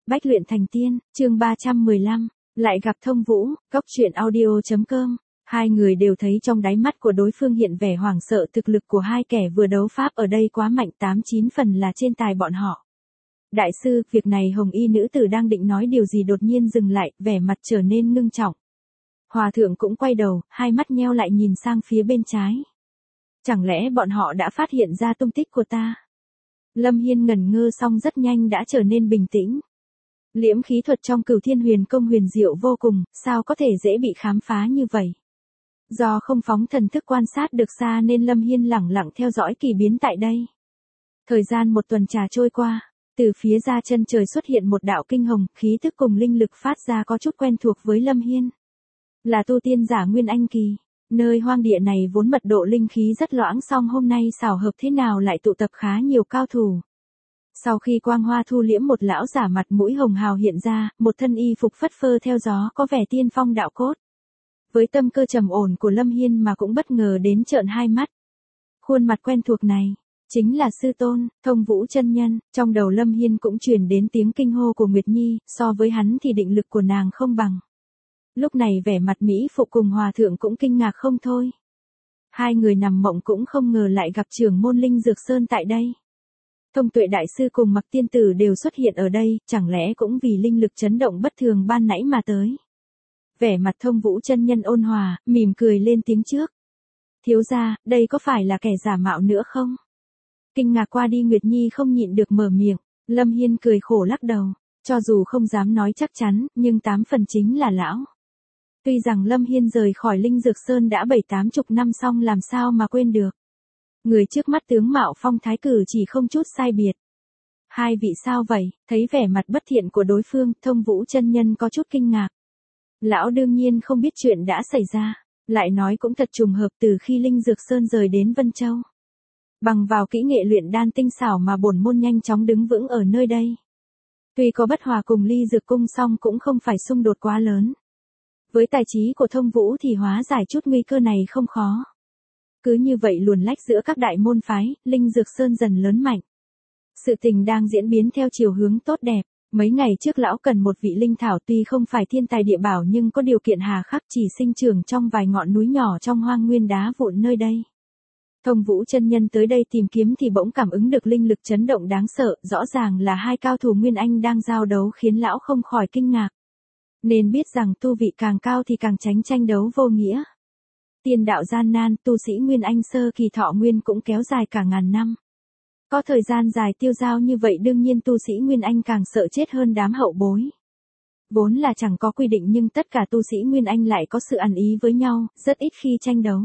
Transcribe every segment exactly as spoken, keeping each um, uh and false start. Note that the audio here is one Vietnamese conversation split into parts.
Bách luyện thành tiên, chương ba trăm mười lăm, lại gặp Thông Vũ, góc truyện audio chấm com. Hai người đều thấy trong đáy mắt của đối phương hiện vẻ hoảng sợ, thực lực của hai kẻ vừa đấu pháp ở đây quá mạnh, tám chín phần là trên tài bọn họ. Đại sư, việc này hồng y nữ tử đang định nói điều gì đột nhiên dừng lại, vẻ mặt trở nên ngưng trọng. Hòa thượng cũng quay đầu, hai mắt nheo lại nhìn sang phía bên trái. Chẳng lẽ bọn họ đã phát hiện ra tung tích của ta? Lâm Hiên ngẩn ngơ xong rất nhanh đã trở nên bình tĩnh. Liễm khí thuật trong Cửu Thiên Huyền Công huyền diệu vô cùng, sao có thể dễ bị khám phá như vậy? Do không phóng thần thức quan sát được xa nên Lâm Hiên lẳng lặng theo dõi kỳ biến tại đây. Thời gian một tuần trà trôi qua, từ phía ra chân trời xuất hiện một đạo kinh hồng, khí thức cùng linh lực phát ra có chút quen thuộc với Lâm Hiên. Là tu tiên giả Nguyên Anh kỳ, nơi hoang địa này vốn mật độ linh khí rất loãng, song hôm nay xảo hợp thế nào lại tụ tập khá nhiều cao thủ. Sau khi quang hoa thu liễm, một lão giả mặt mũi hồng hào hiện ra, một thân y phục phất phơ theo gió có vẻ tiên phong đạo cốt. Với tâm cơ trầm ổn của Lâm Hiên mà cũng bất ngờ đến trợn hai mắt. Khuôn mặt quen thuộc này, chính là sư tôn, Thông Vũ chân nhân. Trong đầu Lâm Hiên cũng truyền đến tiếng kinh hô của Nguyệt Nhi, so với hắn thì định lực của nàng không bằng. Lúc này vẻ mặt Mỹ Phụ cùng Hòa Thượng cũng kinh ngạc không thôi. Hai người nằm mộng cũng không ngờ lại gặp trưởng môn Linh Dược Sơn tại đây. Thông Tuệ Đại Sư cùng Mặc Tiên Tử đều xuất hiện ở đây, chẳng lẽ cũng vì linh lực chấn động bất thường ban nãy mà tới. Vẻ mặt Thông Vũ chân nhân ôn hòa, mỉm cười lên tiếng trước. Thiếu gia, đây có phải là kẻ giả mạo nữa không? Kinh ngạc qua đi Nguyệt Nhi không nhịn được mở miệng. Lâm Hiên cười khổ lắc đầu, cho dù không dám nói chắc chắn, nhưng tám phần chính là lão. Tuy rằng Lâm Hiên rời khỏi Linh Dược Sơn đã bảy tám chục năm, song làm sao mà quên được. Người trước mắt tướng mạo phong thái cử chỉ không chút sai biệt. Hai vị sao vậy? Thấy vẻ mặt bất thiện của đối phương, Thông Vũ chân nhân có chút kinh ngạc. Lão đương nhiên không biết chuyện đã xảy ra, lại nói cũng thật trùng hợp, từ khi Linh Dược Sơn rời đến Vân Châu. Bằng vào kỹ nghệ luyện đan tinh xảo mà bổn môn nhanh chóng đứng vững ở nơi đây. Tuy có bất hòa cùng Ly Dược Cung, song cũng không phải xung đột quá lớn. Với tài trí của Thông Vũ thì hóa giải chút nguy cơ này không khó. Cứ như vậy luồn lách giữa các đại môn phái, Linh Dược Sơn dần lớn mạnh. Sự tình đang diễn biến theo chiều hướng tốt đẹp. Mấy ngày trước lão cần một vị linh thảo, tuy không phải thiên tài địa bảo nhưng có điều kiện hà khắc, chỉ sinh trưởng trong vài ngọn núi nhỏ trong hoang nguyên đá vụn nơi đây. Thông Vũ chân nhân tới đây tìm kiếm thì bỗng cảm ứng được linh lực chấn động đáng sợ, rõ ràng là hai cao thủ Nguyên Anh đang giao đấu, khiến lão không khỏi kinh ngạc. Nên biết rằng tu vị càng cao thì càng tránh tranh đấu vô nghĩa. Tiên đạo gian nan, tu sĩ Nguyên Anh sơ kỳ thọ nguyên cũng kéo dài cả ngàn năm. Có thời gian dài tiêu dao như vậy, đương nhiên tu sĩ Nguyên Anh càng sợ chết hơn đám hậu bối. Vốn là chẳng có quy định nhưng tất cả tu sĩ Nguyên Anh lại có sự ăn ý với nhau, rất ít khi tranh đấu.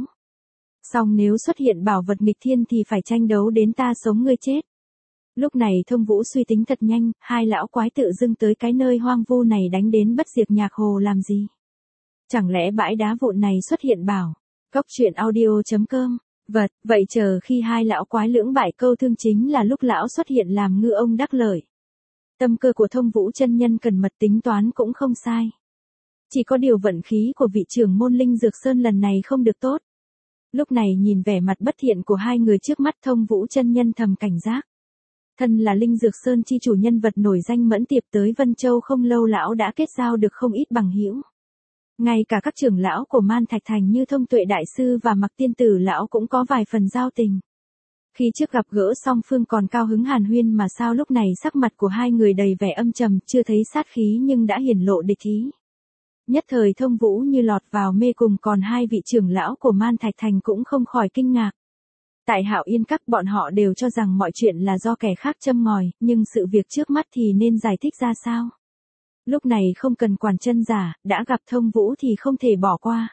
Song nếu xuất hiện bảo vật nghịch thiên thì phải tranh đấu đến ta sống ngươi chết. Lúc này Thông Vũ suy tính thật nhanh, hai lão quái tự dưng tới cái nơi hoang vu này đánh đến bất diệt nhạc hồ làm gì? Chẳng lẽ bãi đá vụn này xuất hiện bảo? Góc truyện audio chấm com. Vật, vậy chờ khi hai lão quái lưỡng bại câu thương chính là lúc lão xuất hiện làm ngư ông đắc lợi. Tâm cơ của Thông Vũ chân nhân cần mật tính toán cũng không sai. Chỉ có điều vận khí của vị trưởng môn Linh Dược Sơn lần này không được tốt. Lúc này nhìn vẻ mặt bất thiện của hai người trước mắt, Thông Vũ chân nhân thầm cảnh giác. Thân là Linh Dược Sơn chi chủ, nhân vật nổi danh Mẫn Tiệp tới Vân Châu không lâu, lão đã kết giao được không ít bằng hữu. Ngay cả các trưởng lão của Man Thạch Thành như Thông Tuệ Đại Sư và Mặc Tiên Tử lão cũng có vài phần giao tình. Khi trước gặp gỡ song phương còn cao hứng hàn huyên mà sao lúc này sắc mặt của hai người đầy vẻ âm trầm, chưa thấy sát khí nhưng đã hiển lộ địch ý. Nhất thời Thông Vũ như lọt vào mê cùng, còn hai vị trưởng lão của Man Thạch Thành cũng không khỏi kinh ngạc. Tại Hạo Yên Các bọn họ đều cho rằng mọi chuyện là do kẻ khác châm ngòi, nhưng sự việc trước mắt thì nên giải thích ra sao? Lúc này không cần quản chân giả, đã gặp Thông Vũ thì không thể bỏ qua.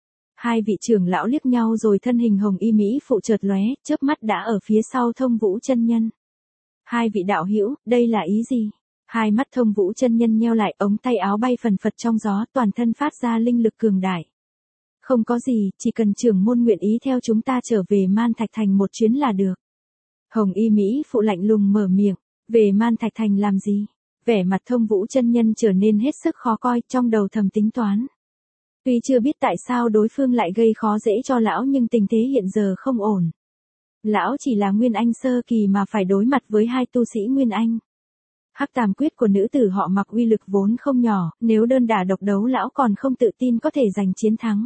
Hai vị trưởng lão liếc nhau rồi thân hình hồng y Mỹ Phụ chợt lóe, chớp mắt đã ở phía sau Thông Vũ chân nhân. Hai vị đạo hữu, đây là ý gì? Hai mắt Thông Vũ chân nhân nheo lại, ống tay áo bay phần phật trong gió, toàn thân phát ra linh lực cường đại. Không có gì, chỉ cần trưởng môn nguyện ý theo chúng ta trở về Man Thạch Thành một chuyến là được. Hồng y Mỹ Phụ lạnh lùng mở miệng, về Man Thạch Thành làm gì? Vẻ mặt Thông Vũ chân nhân trở nên hết sức khó coi, trong đầu thầm tính toán. Tuy chưa biết tại sao đối phương lại gây khó dễ cho lão nhưng tình thế hiện giờ không ổn. Lão chỉ là Nguyên Anh sơ kỳ mà phải đối mặt với hai tu sĩ Nguyên Anh. Hắc Tam Quyết của nữ tử họ Mặc uy lực vốn không nhỏ, nếu đơn đả độc đấu lão còn không tự tin có thể giành chiến thắng.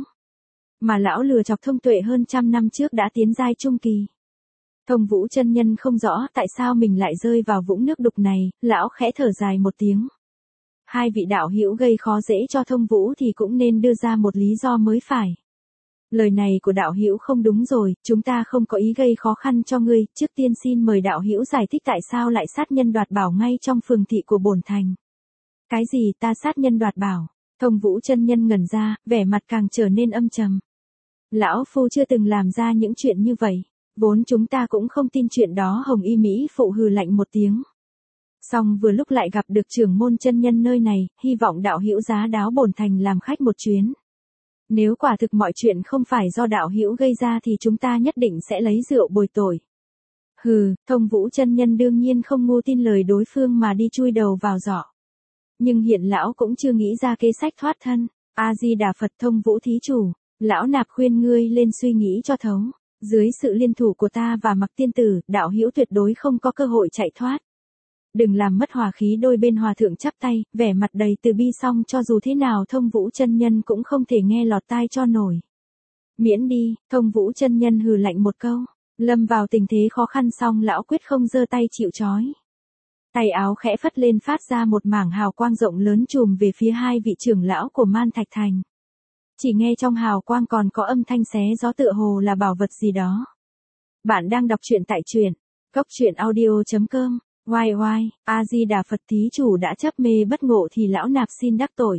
Mà lão lừa chọc Thông Tuệ hơn trăm năm trước đã tiến giai trung kỳ. Thông Vũ chân nhân không rõ tại sao mình lại rơi vào vũng nước đục này, lão khẽ thở dài một tiếng. Hai vị đạo hữu gây khó dễ cho Thông Vũ thì cũng nên đưa ra một lý do mới phải. Lời này của đạo hữu không đúng rồi, chúng ta không có ý gây khó khăn cho ngươi, trước tiên xin mời đạo hữu giải thích tại sao lại sát nhân đoạt bảo ngay trong phường thị của bổn thành. Cái gì ta sát nhân đoạt bảo? Thông Vũ chân nhân ngẩn ra, vẻ mặt càng trở nên âm trầm. Lão phu chưa từng làm ra những chuyện như vậy, vốn chúng ta cũng không tin chuyện đó. Hồng Y Mỹ phụ hừ lạnh một tiếng. Xong vừa lúc lại gặp được trưởng môn chân nhân nơi này, hy vọng đạo hữu giá đáo bổn thành làm khách một chuyến. Nếu quả thực mọi chuyện không phải do đạo hữu gây ra thì chúng ta nhất định sẽ lấy rượu bồi tội. Hừ, Thông Vũ chân nhân đương nhiên không ngu tin lời đối phương mà đi chui đầu vào giỏ. Nhưng hiện lão cũng chưa nghĩ ra kế sách thoát thân. A Di Đà Phật. Thông Vũ thí chủ, lão nạp khuyên ngươi lên suy nghĩ cho thấu. Dưới sự liên thủ của ta và Mặc tiên tử, đạo hữu tuyệt đối không có cơ hội chạy thoát. Đừng làm mất hòa khí. Đôi bên hòa thượng chắp tay, vẻ mặt đầy từ bi, song cho dù thế nào Thông Vũ chân nhân cũng không thể nghe lọt tai cho nổi. Miễn đi. Thông Vũ chân nhân hừ lạnh một câu. Lâm vào tình thế khó khăn xong lão quyết không giơ tay chịu trói. Tay áo khẽ phất lên phát ra một mảng hào quang rộng lớn trùm về phía hai vị trưởng lão của Man Thạch Thành. Chỉ nghe trong hào quang còn có âm thanh xé gió tựa hồ là bảo vật gì đó. Bạn đang đọc truyện tại truyện góc truyện audio chấm com. Oai oai, A Di Đà Phật. Thí chủ đã chấp mê bất ngộ thì lão nạp xin đắc tội.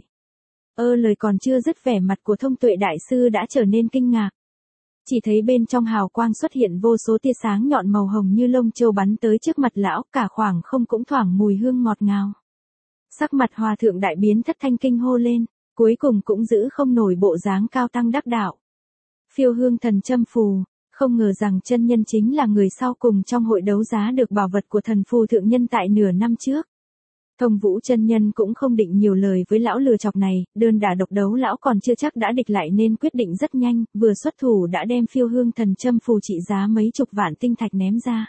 Ơ lời còn chưa dứt, vẻ mặt của Thông Tuệ đại sư đã trở nên kinh ngạc. Chỉ thấy bên trong hào quang xuất hiện vô số tia sáng nhọn màu hồng như lông châu bắn tới trước mặt lão, cả khoảng không cũng thoảng mùi hương ngọt ngào. Sắc mặt hòa thượng đại biến, thất thanh kinh hô lên, cuối cùng cũng giữ không nổi bộ dáng cao tăng đắc đạo. Phiêu hương thần châm phù. Không ngờ rằng chân nhân chính là người sau cùng trong hội đấu giá được bảo vật của thần phù thượng nhân tại nửa năm trước. Thông Vũ chân nhân cũng không định nhiều lời với lão lừa chọc này, đơn đả độc đấu lão còn chưa chắc đã địch lại nên quyết định rất nhanh, vừa xuất thủ đã đem phiêu hương thần châm phù trị giá mấy chục vạn tinh thạch ném ra.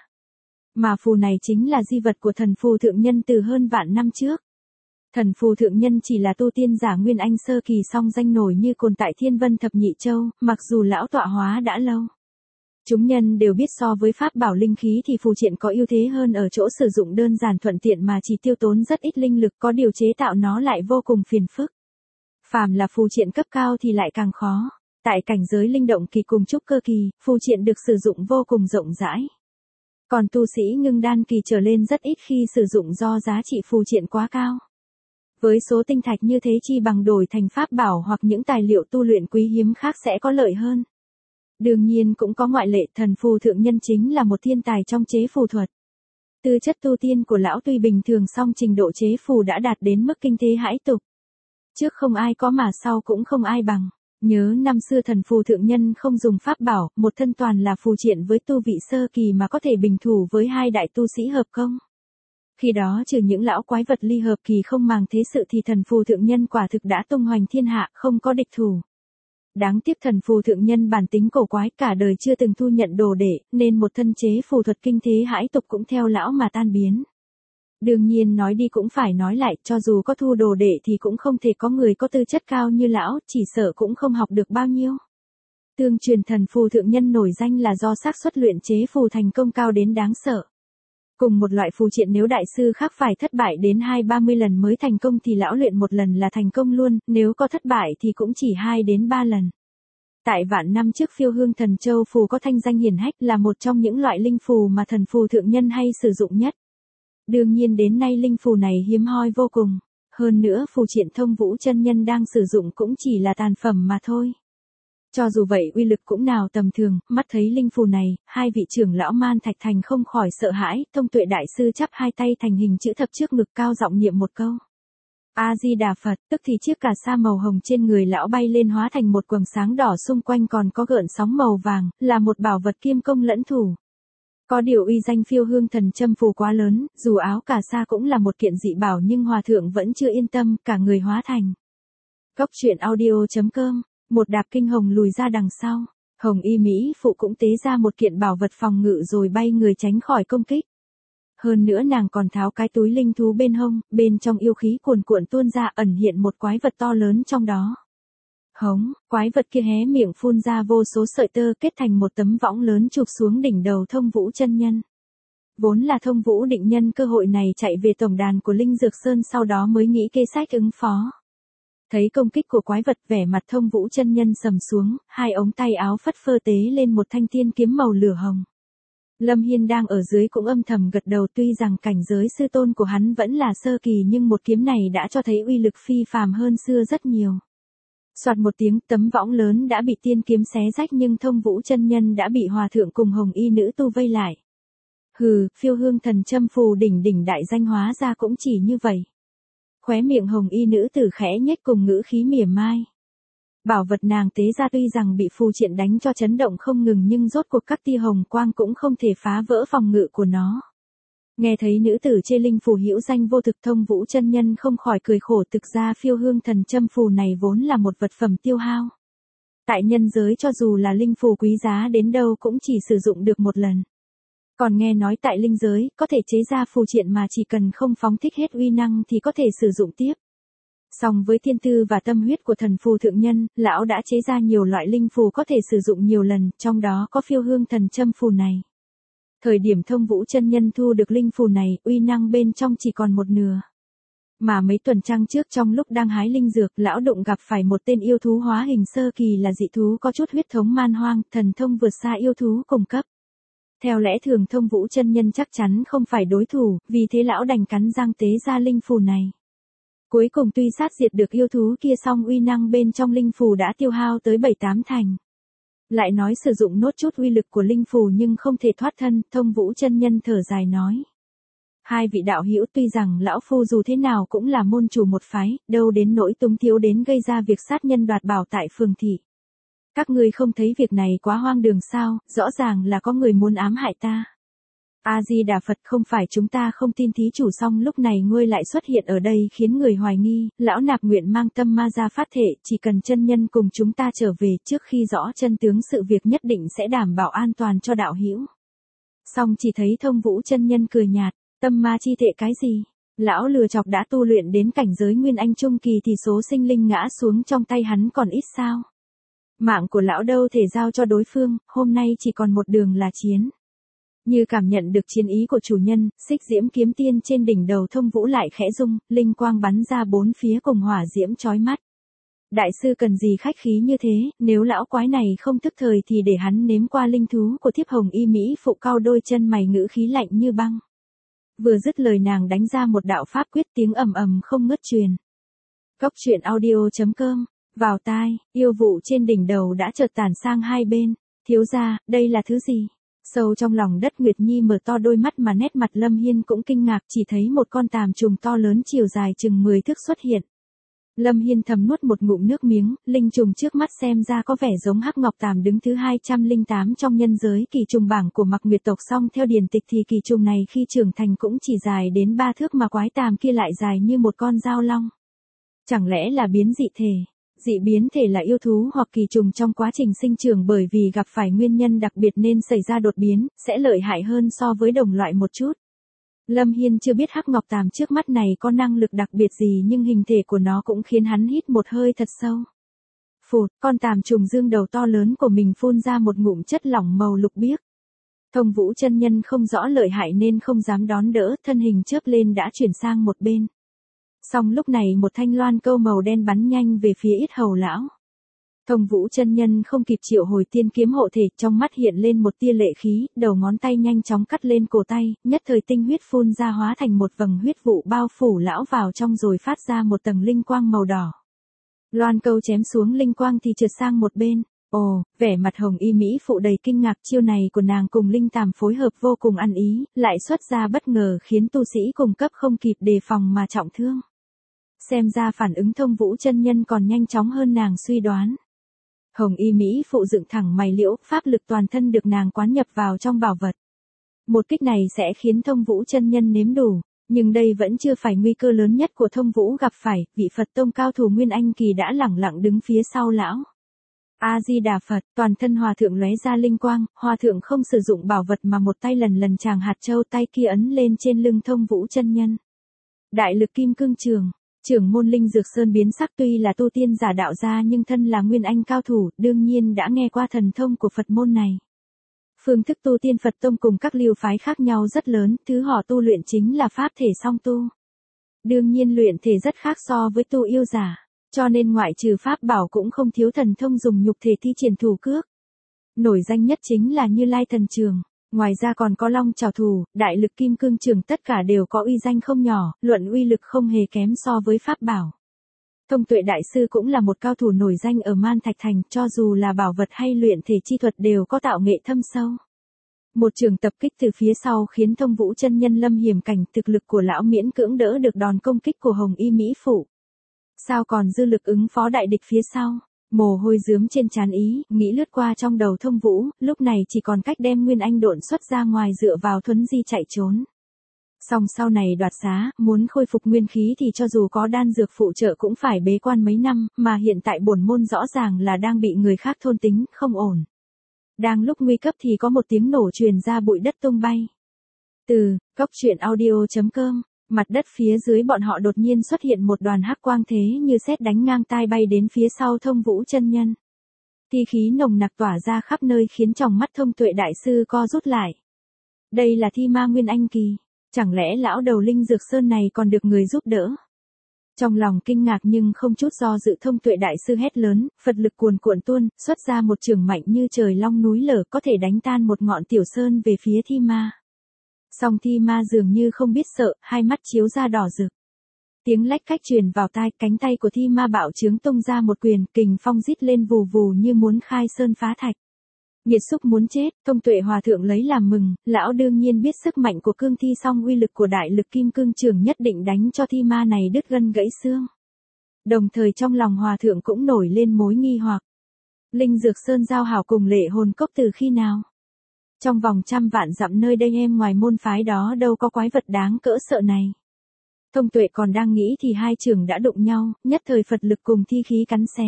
Mà phù này chính là di vật của thần phù thượng nhân từ hơn vạn năm trước. Thần phù thượng nhân chỉ là tu tiên giả nguyên anh sơ kỳ, song danh nổi như cồn tại Thiên Vân Thập Nhị Châu, mặc dù lão tọa hóa đã lâu. Chúng nhân đều biết so với pháp bảo linh khí thì phù triện có ưu thế hơn ở chỗ sử dụng đơn giản thuận tiện mà chỉ tiêu tốn rất ít linh lực, có điều chế tạo nó lại vô cùng phiền phức. Phàm là phù triện cấp cao thì lại càng khó. Tại cảnh giới linh động kỳ cùng trúc cơ kỳ, phù triện được sử dụng vô cùng rộng rãi. Còn tu sĩ ngưng đan kỳ trở lên rất ít khi sử dụng do giá trị phù triện quá cao. Với số tinh thạch như thế chi bằng đổi thành pháp bảo hoặc những tài liệu tu luyện quý hiếm khác sẽ có lợi hơn. Đương nhiên cũng có ngoại lệ, thần phù thượng nhân chính là một thiên tài trong chế phù thuật. Tư chất tu tiên của lão tuy bình thường song trình độ chế phù đã đạt đến mức kinh thế hãi tục. Trước không ai có mà sau cũng không ai bằng. Nhớ năm xưa thần phù thượng nhân không dùng pháp bảo, một thân toàn là phù triện với tu vị sơ kỳ mà có thể bình thủ với hai đại tu sĩ hợp công. Khi đó trừ những lão quái vật ly hợp kỳ không màng thế sự thì thần phù thượng nhân quả thực đã tung hoành thiên hạ, không có địch thủ. Đáng tiếc thần phù thượng nhân bản tính cổ quái, cả đời chưa từng thu nhận đồ đệ, nên một thân chế phù thuật kinh thế hãi tục cũng theo lão mà tan biến. Đương nhiên nói đi cũng phải nói lại, cho dù có thu đồ đệ thì cũng không thể có người có tư chất cao như lão, chỉ sợ cũng không học được bao nhiêu. Tương truyền thần phù thượng nhân nổi danh là do xác suất luyện chế phù thành công cao đến đáng sợ. Cùng một loại phù triện nếu đại sư khác phải thất bại đến hai ba mươi lần mới thành công thì lão luyện một lần là thành công luôn, nếu có thất bại thì cũng chỉ hai đến ba lần. Tại vạn năm trước phiêu hương thần châu phù có thanh danh hiển hách, là một trong những loại linh phù mà thần phù thượng nhân hay sử dụng nhất. Đương nhiên đến nay linh phù này hiếm hoi vô cùng. Hơn nữa phù triện Thông Vũ chân nhân đang sử dụng cũng chỉ là tàn phẩm mà thôi. Cho dù vậy uy lực cũng nào tầm thường, mắt thấy linh phù này, hai vị trưởng lão Man Thạch Thành không khỏi sợ hãi. Thông Tuệ đại sư chắp hai tay thành hình chữ thập trước ngực, cao giọng niệm một câu. A Di Đà Phật. Tức thì chiếc cà sa màu hồng trên người lão bay lên hóa thành một quầng sáng đỏ, xung quanh còn có gợn sóng màu vàng, là một bảo vật kiêm công lẫn thủ. Có điều uy danh phiêu hương thần châm phù quá lớn, dù áo cà sa cũng là một kiện dị bảo nhưng hòa thượng vẫn chưa yên tâm, cả người hóa thành. Góc truyện audio chấm com. Một đạp kinh hồng lùi ra đằng sau, Hồng Y Mỹ phụ cũng tế ra một kiện bảo vật phòng ngự rồi bay người tránh khỏi công kích. Hơn nữa nàng còn tháo cái túi linh thú bên hông, bên trong yêu khí cuồn cuộn tuôn ra ẩn hiện một quái vật to lớn trong đó. Hống, quái vật kia hé miệng phun ra vô số sợi tơ kết thành một tấm võng lớn chụp xuống đỉnh đầu Thông Vũ chân nhân. Vốn là Thông Vũ định nhân cơ hội này chạy về tổng đàn của Linh Dược Sơn sau đó mới nghĩ kế sách ứng phó. Thấy công kích của quái vật vẻ mặt Thông Vũ chân nhân sầm xuống, hai ống tay áo phất phơ tế lên một thanh tiên kiếm màu lửa hồng. Lâm Hiên đang ở dưới cũng âm thầm gật đầu tuy rằng cảnh giới sư tôn của hắn vẫn là sơ kỳ nhưng một kiếm này đã cho thấy uy lực phi phàm hơn xưa rất nhiều. Soạt một tiếng tấm võng lớn đã bị tiên kiếm xé rách nhưng Thông Vũ chân nhân đã bị hòa thượng cùng hồng y nữ tu vây lại. Hừ, phiêu hương thần châm phù đỉnh đỉnh đại danh hóa ra cũng chỉ như vậy. Khóe miệng hồng y nữ tử khẽ nhếch cùng ngữ khí mỉa mai. Bảo vật nàng tế ra tuy rằng bị phù triện đánh cho chấn động không ngừng nhưng rốt cuộc các tia hồng quang cũng không thể phá vỡ phòng ngự của nó. Nghe thấy nữ tử chê linh phù hữu danh vô thực Thông Vũ chân nhân không khỏi cười khổ thực ra phiêu hương thần châm phù này vốn là một vật phẩm tiêu hao. Tại nhân giới cho dù là linh phù quý giá đến đâu cũng chỉ sử dụng được một lần. Còn nghe nói tại linh giới có thể chế ra phù triện mà chỉ cần không phóng thích hết uy năng thì có thể sử dụng tiếp. Song với thiên tư và tâm huyết của thần phù thượng nhân, lão đã chế ra nhiều loại linh phù có thể sử dụng nhiều lần, trong đó có phiêu hương thần châm phù này. Thời điểm Thông Vũ chân nhân thu được linh phù này, uy năng bên trong chỉ còn một nửa. Mà mấy tuần trăng trước trong lúc đang hái linh dược, lão đụng gặp phải một tên yêu thú hóa hình sơ kỳ là dị thú có chút huyết thống man hoang, thần thông vượt xa yêu thú cùng cấp. Theo lẽ thường Thông Vũ chân nhân chắc chắn không phải đối thủ, vì thế lão đành cắn răng tế ra linh phù này. Cuối cùng tuy sát diệt được yêu thú kia song uy năng bên trong linh phù đã tiêu hao tới bảy tám thành. Lại nói sử dụng nốt chút uy lực của linh phù nhưng không thể thoát thân, Thông Vũ chân nhân thở dài nói. Hai vị đạo hữu tuy rằng lão phu dù thế nào cũng là môn chủ một phái, đâu đến nỗi túng thiếu đến gây ra việc sát nhân đoạt bảo tại phường thị. Các ngươi không thấy việc này quá hoang đường sao, rõ ràng là có người muốn ám hại ta. A-di-đà Phật không phải chúng ta không tin thí chủ song lúc này ngươi lại xuất hiện ở đây khiến người hoài nghi, lão nạp nguyện mang tâm ma ra phát thệ, chỉ cần chân nhân cùng chúng ta trở về trước khi rõ chân tướng sự việc nhất định sẽ đảm bảo an toàn cho đạo hữu. Song chỉ thấy Thông Vũ chân nhân cười nhạt, tâm ma chi thệ cái gì? Lão lừa chọc đã tu luyện đến cảnh giới nguyên anh trung kỳ thì số sinh linh ngã xuống trong tay hắn còn ít sao? Mạng của lão đâu thể giao cho đối phương, hôm nay chỉ còn một đường là chiến. Như cảm nhận được chiến ý của chủ nhân, xích diễm kiếm tiên trên đỉnh đầu Thông Vũ lại khẽ rung, linh quang bắn ra bốn phía cùng hỏa diễm chói mắt. Đại sư cần gì khách khí như thế, nếu lão quái này không thức thời thì để hắn nếm qua linh thú của thiếp hồng y mỹ phụ cao đôi chân mày ngữ khí lạnh như băng. Vừa dứt lời nàng đánh ra một đạo pháp quyết tiếng ầm ầm không ngớt truyền. Góc truyện audio chấm com, vào tai, yêu vụ trên đỉnh đầu đã chợt tản sang hai bên, thiếu gia, đây là thứ gì? Sâu trong lòng đất Nguyệt Nhi mở to đôi mắt mà nét mặt Lâm Hiên cũng kinh ngạc chỉ thấy một con tàm trùng to lớn chiều dài chừng mười thước xuất hiện. Lâm Hiên thầm nuốt một ngụm nước miếng, linh trùng trước mắt xem ra có vẻ giống hắc ngọc tàm đứng thứ hai trăm lẻ tám trong nhân giới kỳ trùng bảng của Mặc Nguyệt tộc song theo điển tịch thì kỳ trùng này khi trưởng thành cũng chỉ dài đến ba thước mà quái tàm kia lại dài như một con dao long. Chẳng lẽ là biến dị thể? Dị biến thể là yêu thú hoặc kỳ trùng trong quá trình sinh trưởng bởi vì gặp phải nguyên nhân đặc biệt nên xảy ra đột biến, sẽ lợi hại hơn so với đồng loại một chút. Lâm Hiên chưa biết hắc ngọc tàm trước mắt này có năng lực đặc biệt gì nhưng hình thể của nó cũng khiến hắn hít một hơi thật sâu. Phụt, con tàm trùng dương đầu to lớn của mình phun ra một ngụm chất lỏng màu lục biếc. Thông Vũ chân nhân không rõ lợi hại nên không dám đón đỡ, thân hình chớp lên đã chuyển sang một bên. Song lúc này một thanh loan câu màu đen bắn nhanh về phía yết hầu lão. Thông Vũ chân nhân không kịp triệu hồi tiên kiếm hộ thể, trong mắt hiện lên một tia lệ khí, đầu ngón tay nhanh chóng cắt lên cổ tay, nhất thời tinh huyết phun ra hóa thành một vầng huyết vụ bao phủ lão vào trong rồi phát ra một tầng linh quang màu đỏ. Loan câu chém xuống linh quang thì trượt sang một bên. Ồ, vẻ mặt hồng y mỹ phụ đầy kinh ngạc, chiêu này của nàng cùng linh tàm phối hợp vô cùng ăn ý, lại xuất ra bất ngờ khiến tu sĩ cùng cấp không kịp đề phòng mà trọng thương. Xem ra phản ứng Thông Vũ chân nhân còn nhanh chóng hơn nàng suy đoán. Hồng y mỹ phụ dựng thẳng mày liễu, pháp lực toàn thân được nàng quán nhập vào trong bảo vật. Một kích này sẽ khiến Thông Vũ chân nhân nếm đủ, nhưng đây vẫn chưa phải nguy cơ lớn nhất của Thông Vũ gặp phải, vị Phật tông cao thủ Nguyên Anh kỳ đã lẳng lặng đứng phía sau lão. A Di Đà Phật, toàn thân hòa thượng lóe ra linh quang, hòa thượng không sử dụng bảo vật mà một tay lần lần chàng hạt châu, tay kia ấn lên trên lưng Thông Vũ chân nhân. Đại lực kim cương trường, trưởng môn Linh Dược Sơn biến sắc, tuy là tu tiên giả đạo gia nhưng thân là nguyên anh cao thủ, đương nhiên đã nghe qua thần thông của Phật môn này. Phương thức tu tiên Phật tông cùng các lưu phái khác nhau rất lớn, thứ họ tu luyện chính là pháp thể song tu. Đương nhiên luyện thể rất khác so với tu yêu giả, cho nên ngoại trừ pháp bảo cũng không thiếu thần thông dùng nhục thể thi triển thủ cước. Nổi danh nhất chính là Như Lai thần trường, ngoài ra còn có Long Chảo thủ, Đại lực kim cương trường, tất cả đều có uy danh không nhỏ, luận uy lực không hề kém so với pháp bảo. Thông Tuệ đại sư cũng là một cao thủ nổi danh ở Man Thạch Thành, cho dù là bảo vật hay luyện thể chi thuật đều có tạo nghệ thâm sâu. Một trường tập kích từ phía sau khiến Thông Vũ chân nhân lâm hiểm cảnh, thực lực của lão miễn cưỡng đỡ được đòn công kích của Hồng Y Mỹ Phụ. Sao còn dư lực ứng phó đại địch phía sau? Mồ hôi rướm trên trán ý, nghĩ lướt qua trong đầu Thông Vũ, lúc này chỉ còn cách đem Nguyên Anh độn xuất ra ngoài dựa vào thuấn di chạy trốn. Song sau này đoạt xá, muốn khôi phục nguyên khí thì cho dù có đan dược phụ trợ cũng phải bế quan mấy năm, mà hiện tại bổn môn rõ ràng là đang bị người khác thôn tính, không ổn. Đang lúc nguy cấp thì có một tiếng nổ truyền ra, bụi đất tung bay. Từ Cốc Truyện Audio chấm com, mặt đất phía dưới bọn họ đột nhiên xuất hiện một đoàn hắc quang thế như sét đánh ngang tai bay đến phía sau Thông Vũ chân nhân. Thi khí nồng nặc tỏa ra khắp nơi khiến tròng mắt Thông Tuệ đại sư co rút lại. Đây là thi ma nguyên anh kỳ, chẳng lẽ lão đầu Linh Dược Sơn này còn được người giúp đỡ? Trong lòng kinh ngạc nhưng không chút do dự, Thông Tuệ đại sư hét lớn, Phật lực cuồn cuộn tuôn, xuất ra một trường mạnh như trời long núi lở, có thể đánh tan một ngọn tiểu sơn về phía thi ma. Song thi ma dường như không biết sợ, hai mắt chiếu ra đỏ rực. Tiếng lách cách truyền vào tai, cánh tay của thi ma bạo trướng tung ra một quyền, kình phong rít lên vù vù như muốn khai sơn phá thạch. Nhiệt xúc muốn chết, Thông Tuệ hòa thượng lấy làm mừng, lão đương nhiên biết sức mạnh của cương thi, song uy lực của đại lực kim cương trường nhất định đánh cho thi ma này đứt gân gãy xương. Đồng thời trong lòng hòa thượng cũng nổi lên mối nghi hoặc. Linh Dược Sơn giao hảo cùng Lệ Hồn Cốc từ khi nào? Trong vòng trăm vạn dặm nơi đây em ngoài môn phái đó đâu có quái vật đáng cỡ sợ này. Thông Tuệ còn đang nghĩ thì hai trường đã đụng nhau, nhất thời Phật lực cùng thi khí cắn xé.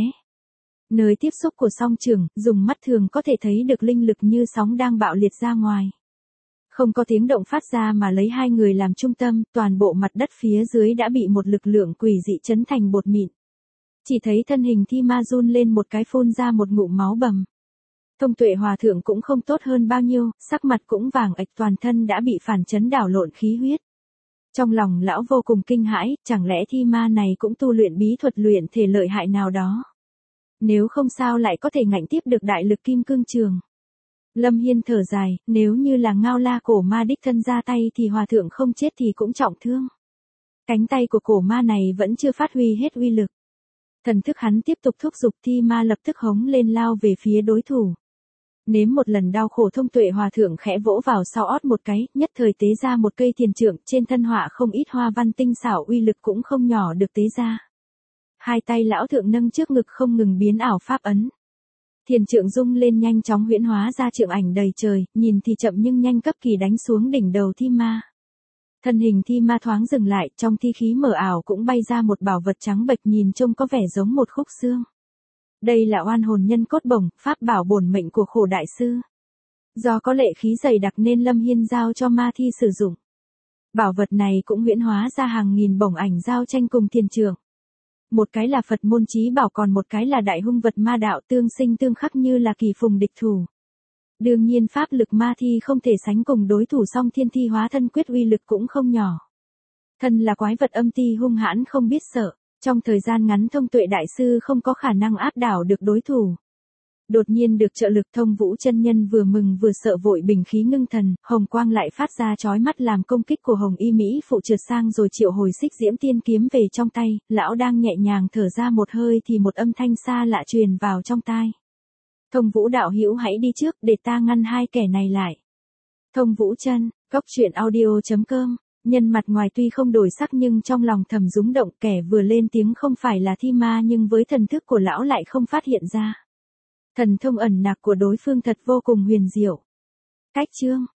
Nơi tiếp xúc của song trường, dùng mắt thường có thể thấy được linh lực như sóng đang bạo liệt ra ngoài. Không có tiếng động phát ra mà lấy hai người làm trung tâm, toàn bộ mặt đất phía dưới đã bị một lực lượng quỷ dị chấn thành bột mịn. Chỉ thấy thân hình thi ma run lên một cái, phun ra một ngụm máu bầm. Thông Tuệ hòa thượng cũng không tốt hơn bao nhiêu, sắc mặt cũng vàng ạch, toàn thân đã bị phản chấn đảo lộn khí huyết. Trong lòng lão vô cùng kinh hãi, chẳng lẽ thi ma này cũng tu luyện bí thuật luyện thể lợi hại nào đó? Nếu không sao lại có thể ngạnh tiếp được đại lực kim cương trường. Lâm Hiên thở dài, nếu như là Ngao La cổ ma đích thân ra tay thì hòa thượng không chết thì cũng trọng thương. Cánh tay của cổ ma này vẫn chưa phát huy hết uy lực. Thần thức hắn tiếp tục thúc giục, thi ma lập tức hống lên lao về phía đối thủ. Nếm một lần đau khổ, Thông Tuệ hòa thượng khẽ vỗ vào sau ót một cái, nhất thời tế ra một cây thiền trượng, trên thân họa không ít hoa văn tinh xảo, uy lực cũng không nhỏ được tế ra. Hai tay lão thượng nâng trước ngực không ngừng biến ảo pháp ấn. Thiền trượng rung lên nhanh chóng huyễn hóa ra trượng ảnh đầy trời, nhìn thì chậm nhưng nhanh, cấp kỳ đánh xuống đỉnh đầu thi ma. Thân hình thi ma thoáng dừng lại, trong thi khí mở ảo cũng bay ra một bảo vật trắng bệch, nhìn trông có vẻ giống một khúc xương. Đây là oan hồn nhân cốt bổng, pháp bảo bổn mệnh của Khổ đại sư. Do có lệ khí dày đặc nên Lâm Hiên giao cho ma thi sử dụng. Bảo vật này cũng huyễn hóa ra hàng nghìn bổng ảnh giao tranh cùng thiền trượng. Một cái là Phật môn chí bảo, còn một cái là đại hung vật ma đạo, tương sinh tương khắc như là kỳ phùng địch thủ. Đương nhiên pháp lực ma thi không thể sánh cùng đối thủ, song thiên thi hóa thân quyết uy lực cũng không nhỏ. Thân là quái vật âm ti hung hãn không biết sợ, trong thời gian ngắn Thông Tuệ đại sư không có khả năng áp đảo được đối thủ. Đột nhiên được trợ lực, Thông Vũ chân nhân vừa mừng vừa sợ, vội bình khí ngưng thần, hồng quang lại phát ra chói mắt làm công kích của Hồng Y Mỹ Phụ trượt sang, rồi triệu hồi Xích Diễm Tiên kiếm về trong tay. Lão đang nhẹ nhàng thở ra một hơi thì một âm thanh xa lạ truyền vào trong tai. Thông Vũ đạo hữu hãy đi trước, để ta ngăn hai kẻ này lại. Thông Vũ chân, Cốc Truyện Audio chấm com. Nhân mặt ngoài tuy không đổi sắc nhưng trong lòng thầm rúng động, kẻ vừa lên tiếng không phải là thi ma nhưng với thần thức của lão lại không phát hiện ra. Thần thông ẩn nặc của đối phương thật vô cùng huyền diệu. Cách chương